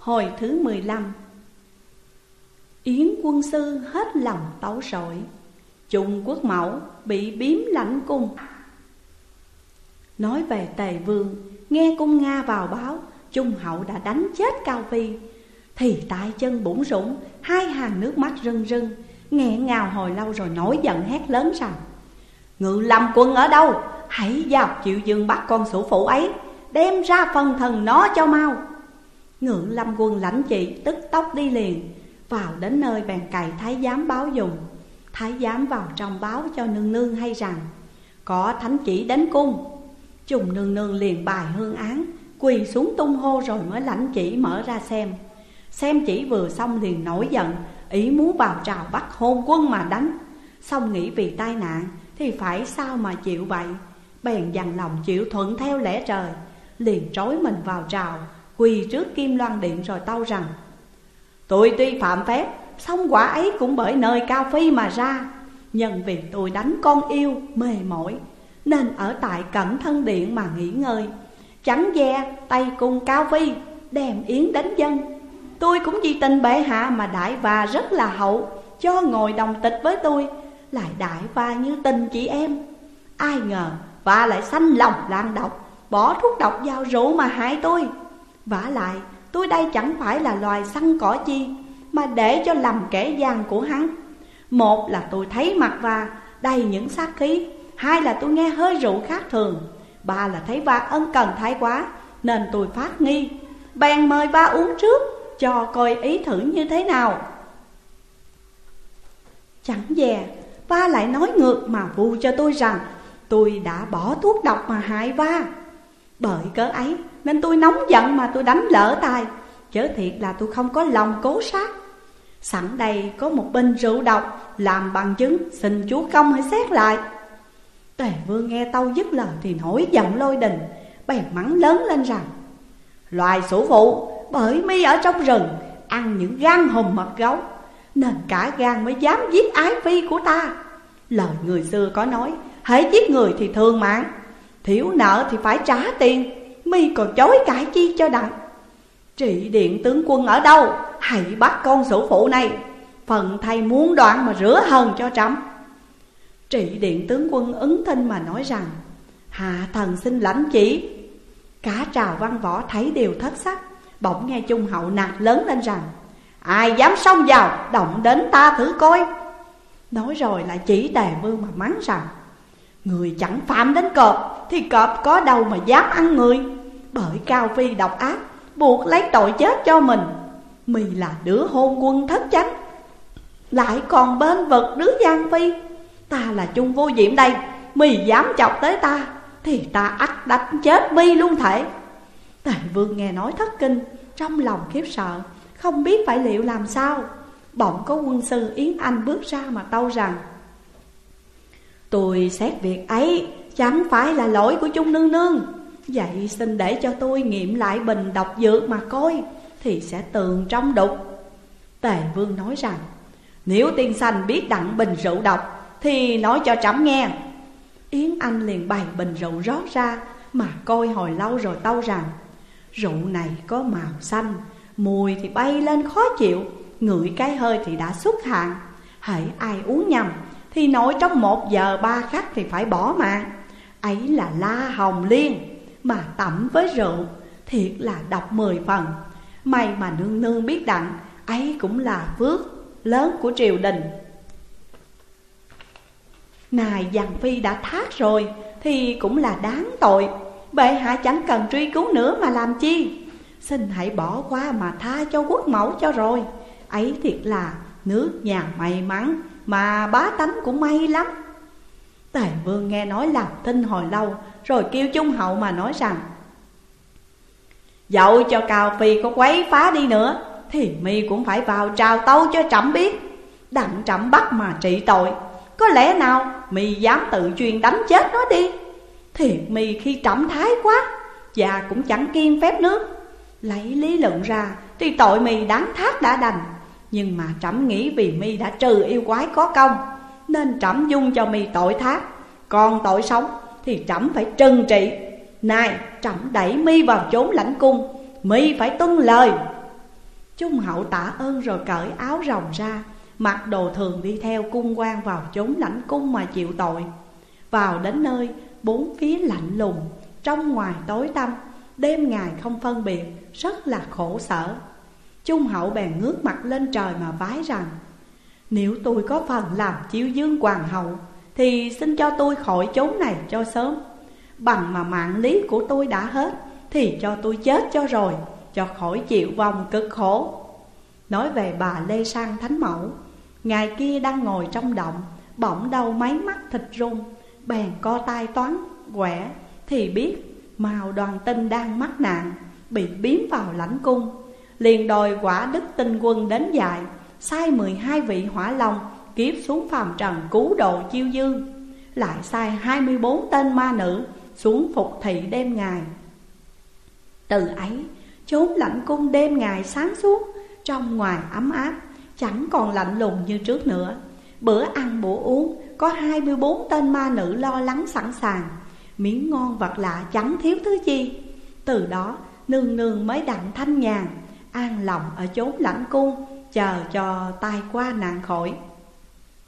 Hồi thứ 15. Yến quân sư hết lòng tấu sội, Trung Quốc mẫu bị biếm lãnh cung. Nói về Tề Vương, nghe cung Nga vào báo Trung hậu đã đánh chết Cao Phi, thì tại chân bủn rủn, hai hàng nước mắt rưng rưng, nghẹn ngào hồi lâu rồi nổi giận hét lớn rằng: Ngự Lâm quân ở đâu? Hãy vào Triệu Dương bắt con sủ phụ ấy, đem ra phần thần nó cho mau. Ngự Lâm quân lãnh chỉ tức tốc đi liền, vào đến nơi bèn cày thái giám báo dùng. Thái giám vào trong báo cho nương nương hay rằng có thánh chỉ đến cung. Trùng nương nương liền bài hương án, quỳ xuống tung hô rồi mới lãnh chỉ mở ra xem. Xem chỉ vừa xong liền nổi giận, ý muốn vào trào bắt hôn quân mà đánh. Xong nghĩ vì tai nạn thì phải sao mà chịu vậy, bèn dằn lòng chịu thuận theo lẽ trời, liền trói mình vào trào, quỳ trước Kim Loan Điện rồi tâu rằng: Tôi tuy phạm phép, song quả ấy cũng bởi nơi Cao Phi mà ra. Nhân vì tôi đánh con yêu mê mỏi, nên ở tại Cẩn Thân Điện mà nghỉ ngơi. Chẳng dè tay cùng Cao Phi đem yến đến dân. Tôi cũng vì tình bệ hạ mà đãi và rất là hậu, cho ngồi đồng tịch với tôi, lại đãi và như tình chị em. Ai ngờ và lại sanh lòng lan độc, bỏ thuốc độc vào rượu mà hại tôi. Vả lại tôi đây chẳng phải là loài săn cỏ chi, mà để cho lầm kẻ gian của hắn. Một là tôi thấy mặt và đầy những sát khí, hai là tôi nghe hơi rượu khác thường, ba là thấy va ân cần thái quá, nên tôi phát nghi, bèn mời va uống trước, cho coi ý thử như thế nào. Chẳng dè va lại nói ngược mà vu cho tôi rằng tôi đã bỏ thuốc độc mà hại va. Bởi cớ ấy nên tôi nóng giận mà tôi đánh lỡ tay, chớ thiệt là tôi không có lòng cố sát. Sẵn đây có một bình rượu độc làm bằng chứng, xin chúa công hãy xét lại. Tề Vương nghe tâu dứt lời thì nổi giận lôi đình, bèn mắng lớn lên rằng: Loài sủ phụ, bởi mi ở trong rừng ăn những gan hùm mật gấu, nên cả gan mới dám giết ái phi của ta. Lời người xưa có nói, hễ giết người thì thương mạng, thiếu nợ thì phải trả tiền, mi còn chối cãi chi cho đặng. Trị điện tướng quân ở đâu? Hãy bắt con sủ phụ này, phần thầy muốn đoạn mà rửa hờn cho trẫm. Trị điện tướng quân ứng thinh mà nói rằng: Hạ thần xin lãnh chỉ. Cả trào văn võ thấy đều thất sắc, bỗng nghe Trung hậu nạt lớn lên rằng: Ai dám xông vào động đến ta thử coi. Nói rồi lại chỉ Tề Vương mà mắng rằng: Người chẳng phạm đến cọp thì cọp có đâu mà dám ăn người. Bởi Cao Phi độc ác, buộc lấy tội chết cho mình. Mi là đứa hôn quân thất chánh, lại còn bên vực đứa Giang Phi. Ta là Trung Vô Diệm đây, mi dám chọc tới ta thì ta ắt đánh chết mi luôn thể. Tề Vương nghe nói thất kinh, trong lòng khiếp sợ, không biết phải liệu làm sao. Bỗng có quân sư Yến Anh bước ra mà tâu rằng: Tôi xét việc ấy chẳng phải là lỗi của Trung nương nương, vậy xin để cho tôi nghiệm lại bình độc dược mà coi, thì sẽ tường trong đục. Tề Vương nói rằng: Nếu tiên sanh biết đặng bình rượu độc thì nói cho trẫm nghe. Yến Anh liền bày bình rượu rót ra mà coi hồi lâu rồi tâu rằng: Rượu này có màu xanh, mùi thì bay lên khó chịu, ngửi cái hơi thì đã xuất hạn. Hễ ai uống nhầm thì nội trong 1 giờ 3 khắc thì phải bỏ mạng. Ấy là la hồng liên, mà tẩm với rượu thiệt là độc 10 phần. May mà nương nương biết đặng, ấy cũng là phước lớn của triều đình. Nài Giang Phi đã thác rồi thì cũng là đáng tội, bệ hạ chẳng cần truy cứu nữa mà làm chi. Xin hãy bỏ qua mà tha cho quốc mẫu cho rồi. Ấy thiệt là nước nhà may mắn, mà bá tánh cũng may lắm. Tề Vương nghe nói làm thinh hồi lâu, rồi kêu Trung hậu mà nói rằng: Dẫu cho Cao Phi có quấy phá đi nữa thì mi cũng phải vào trào tâu cho trẫm biết, đặng trẫm bắt mà trị tội. Có lẽ nào mi dám tự chuyên đánh chết nó đi. Thiệt mi khi trẫm thái quá, và cũng chẳng kiêng phép nước. Lấy lý luận ra thì tội mi đáng thác đã đành, nhưng mà trẫm nghĩ vì mi đã trừ yêu quái có công, nên trẫm dung cho mi tội thác. Còn tội sống thì trẫm phải trừng trị. Này trẫm đẩy mi vào chốn lãnh cung, mi phải tuân lời. Trung hậu tạ ơn rồi cởi áo rồng ra, mặc đồ thường đi theo cung quan vào chốn lãnh cung mà chịu tội. Vào đến nơi, bốn phía lạnh lùng, trong ngoài tối tăm, đêm ngày không phân biệt, rất là khổ sở. Trung hậu bèn ngước mặt lên trời mà vái rằng: nếu tôi có phần làm chiêu dương hoàng hậu, thì xin cho tôi khỏi chốn này cho sớm. Bằng mà mạng lý của tôi đã hết, thì cho tôi chết cho rồi, cho khỏi chịu vòng cực khổ. Nói về bà Lê Sang Thánh Mẫu, ngày kia đang ngồi trong động, bỗng đầu mấy mắt thịt run, bèn co tay toán quẻ, thì biết Mao Đoàn Tinh đang mắc nạn, bị biếm vào lãnh cung. Liền đòi quả đức tinh quân đến dạy, sai 12 vị hỏa long kiếp xuống phàm trần cứu độ chiêu dương, lại sai 24 tên ma nữ xuống phục thị đêm ngày. Từ ấy chốn lãnh cung đêm ngày sáng suốt, trong ngoài ấm áp, chẳng còn lạnh lùng như trước nữa. Bữa ăn bữa uống có 24 tên ma nữ lo lắng sẵn sàng, miếng ngon vật lạ chẳng thiếu thứ chi. Từ đó nương nương mới đặng thanh nhàn, an lòng ở chốn lãnh cung, chờ cho tai qua nạn khỏi.